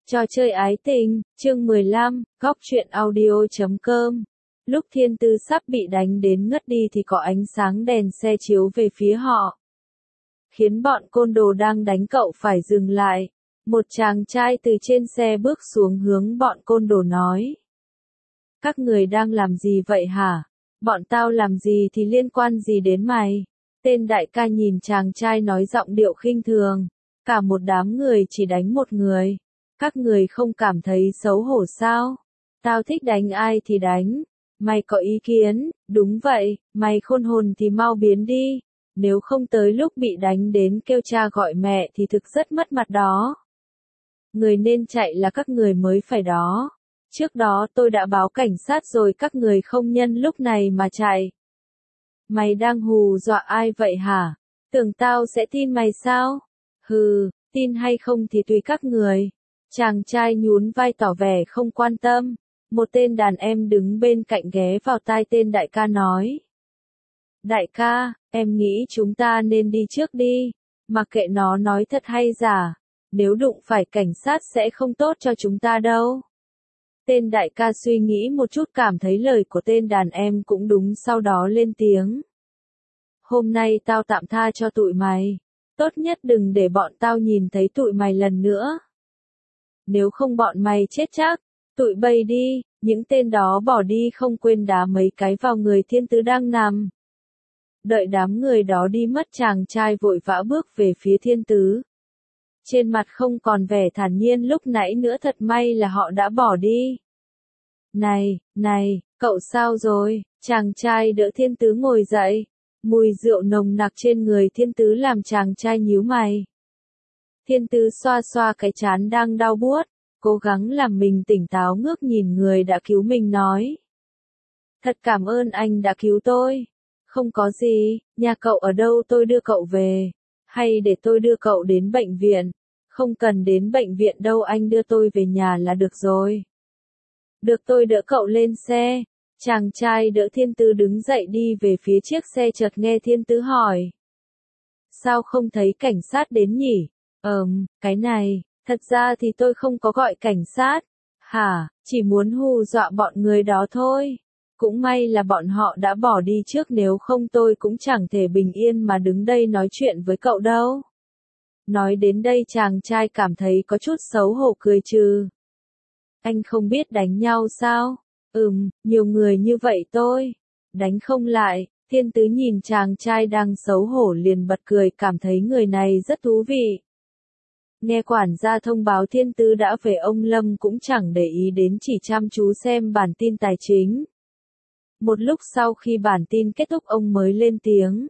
Trò chơi ái tình, chương 15, góc truyện audio.com. Lúc Thiên Tư sắp bị đánh đến ngất đi thì có ánh sáng đèn xe chiếu về phía họ, khiến bọn côn đồ đang đánh cậu phải dừng lại. Một chàng trai từ trên xe bước xuống hướng bọn côn đồ nói: Các người đang làm gì vậy hả? Bọn tao làm gì thì liên quan gì đến mày? Tên đại ca nhìn chàng trai nói giọng điệu khinh thường: Cả một đám người chỉ đánh một người. Các người không cảm thấy xấu hổ sao? Tao thích đánh ai thì đánh. Mày có ý kiến? Đúng vậy, mày khôn hồn thì mau biến đi. Nếu không tới lúc bị đánh đến kêu cha gọi mẹ thì thực rất mất mặt đó. Người nên chạy là các người mới phải đó. Trước đó tôi đã báo cảnh sát rồi, các người không nhân lúc này mà chạy. Mày đang hù dọa ai vậy hả? Tưởng tao sẽ tin mày sao? Hừ, tin hay không thì tùy các người. Chàng trai nhún vai tỏ vẻ không quan tâm. Một tên đàn em đứng bên cạnh ghé vào tai tên đại ca nói: Đại ca, em nghĩ chúng ta nên đi trước đi. Mặc kệ nó nói thật hay giả, nếu đụng phải cảnh sát sẽ không tốt cho chúng ta đâu. Tên đại ca suy nghĩ một chút, cảm thấy lời của tên đàn em cũng đúng, sau đó lên tiếng: Hôm nay tao tạm tha cho tụi mày. Tốt nhất đừng để bọn tao nhìn thấy tụi mày lần nữa. Nếu không bọn mày chết chắc. Tụi bay đi. Những tên đó bỏ đi không quên đá mấy cái vào người Thiên Tứ đang nằm. Đợi đám người đó đi mất, chàng trai vội vã bước về phía Thiên Tứ. Trên mặt không còn vẻ thản nhiên lúc nãy nữa, thật may là họ đã bỏ đi. Này, cậu sao rồi? Chàng trai đỡ Thiên Tứ ngồi dậy. Mùi rượu nồng nặc trên người Thiên Tứ làm chàng trai nhíu mày. Thiên Tứ xoa xoa cái trán đang đau buốt, cố gắng làm mình tỉnh táo, ngước nhìn người đã cứu mình nói: Thật cảm ơn anh đã cứu tôi. Không có gì, nhà cậu ở đâu tôi đưa cậu về? Hay để tôi đưa cậu đến bệnh viện? Không cần đến bệnh viện đâu, anh đưa tôi về nhà là được rồi. Được, tôi đỡ cậu lên xe. Chàng trai đỡ Thiên Tứ đứng dậy đi về phía chiếc xe, chợt nghe Thiên Tứ hỏi: Sao không thấy cảnh sát đến nhỉ? Cái này, thật ra thì tôi không có gọi cảnh sát. Hả, chỉ muốn hù dọa bọn người đó thôi. Cũng may là bọn họ đã bỏ đi trước, nếu không tôi cũng chẳng thể bình yên mà đứng đây nói chuyện với cậu đâu. Nói đến đây chàng trai cảm thấy có chút xấu hổ, cười trừ: Anh không biết đánh nhau sao? Nhiều người như vậy tôi đánh không lại. Thiên Tứ nhìn chàng trai đang xấu hổ liền bật cười, cảm thấy người này rất thú vị. Nghe quản gia thông báo Thiên Tứ đã về, ông Lâm cũng chẳng để ý đến, chỉ chăm chú xem bản tin tài chính. Một lúc sau khi bản tin kết thúc, ông mới lên tiếng: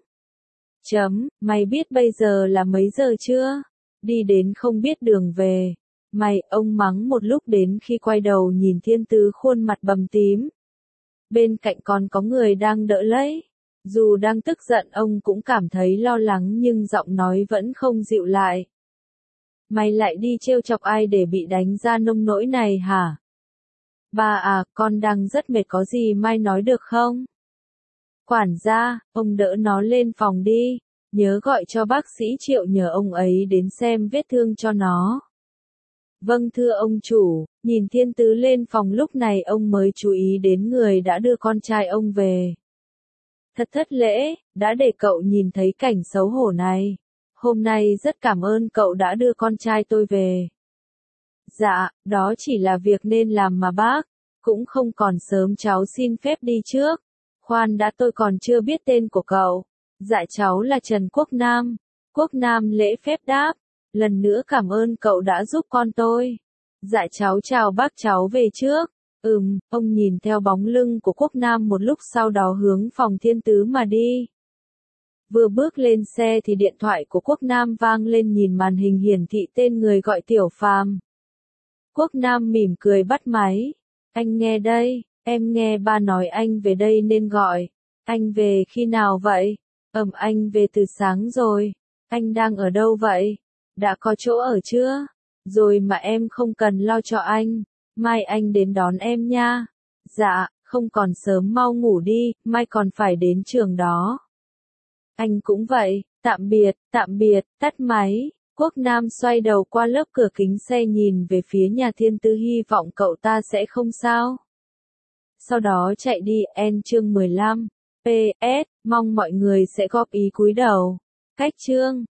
Mày biết bây giờ là mấy giờ chưa? Đi đến không biết đường về. Ông mắng một lúc, đến khi quay đầu nhìn Thiên Tứ khuôn mặt bầm tím. Bên cạnh còn có người đang đỡ lấy. Dù đang tức giận, ông cũng cảm thấy lo lắng nhưng giọng nói vẫn không dịu lại. Mày lại đi trêu chọc ai để bị đánh ra nông nỗi này hả? Ba à, con đang rất mệt, có gì mai nói được không? Quản gia, ông đỡ nó lên phòng đi. Nhớ gọi cho bác sĩ Triệu, nhờ ông ấy đến xem vết thương cho nó. Vâng thưa ông chủ. Nhìn Thiên Tứ lên phòng, lúc này ông mới chú ý đến người đã đưa con trai ông về. Thật thất lễ, đã để cậu nhìn thấy cảnh xấu hổ này. Hôm nay rất cảm ơn cậu đã đưa con trai tôi về. Dạ, đó chỉ là việc nên làm mà bác. Cũng không còn sớm, cháu xin phép đi trước. Khoan đã, tôi còn chưa biết tên của cậu. Dạ cháu là Trần Quốc Nam. Quốc Nam lễ phép đáp: Lần nữa cảm ơn cậu đã giúp con tôi. Dạ cháu chào bác, cháu về trước. Ông nhìn theo bóng lưng của Quốc Nam một lúc, sau đó hướng phòng Thiên Tứ mà đi. Vừa bước lên xe thì điện thoại của Quốc Nam vang lên, nhìn màn hình hiển thị tên người gọi: Tiểu Phàm. Quốc Nam mỉm cười bắt máy. Anh nghe đây, em nghe ba nói anh về đây nên gọi. Anh về khi nào vậy? Anh về từ sáng rồi. Anh đang ở đâu vậy? Đã có chỗ ở chưa? Rồi mà em không cần lo cho anh. Mai anh đến đón em nha. Dạ, không còn sớm, mau ngủ đi, mai còn phải đến trường đó. Anh cũng vậy, tạm biệt, tắt máy. Quốc Nam xoay đầu qua lớp cửa kính xe nhìn về phía nhà thiên tư hy vọng cậu ta sẽ không sao. Sau đó chạy đi. Chương 15. PS, mong mọi người sẽ góp ý cúi đầu. Cách chương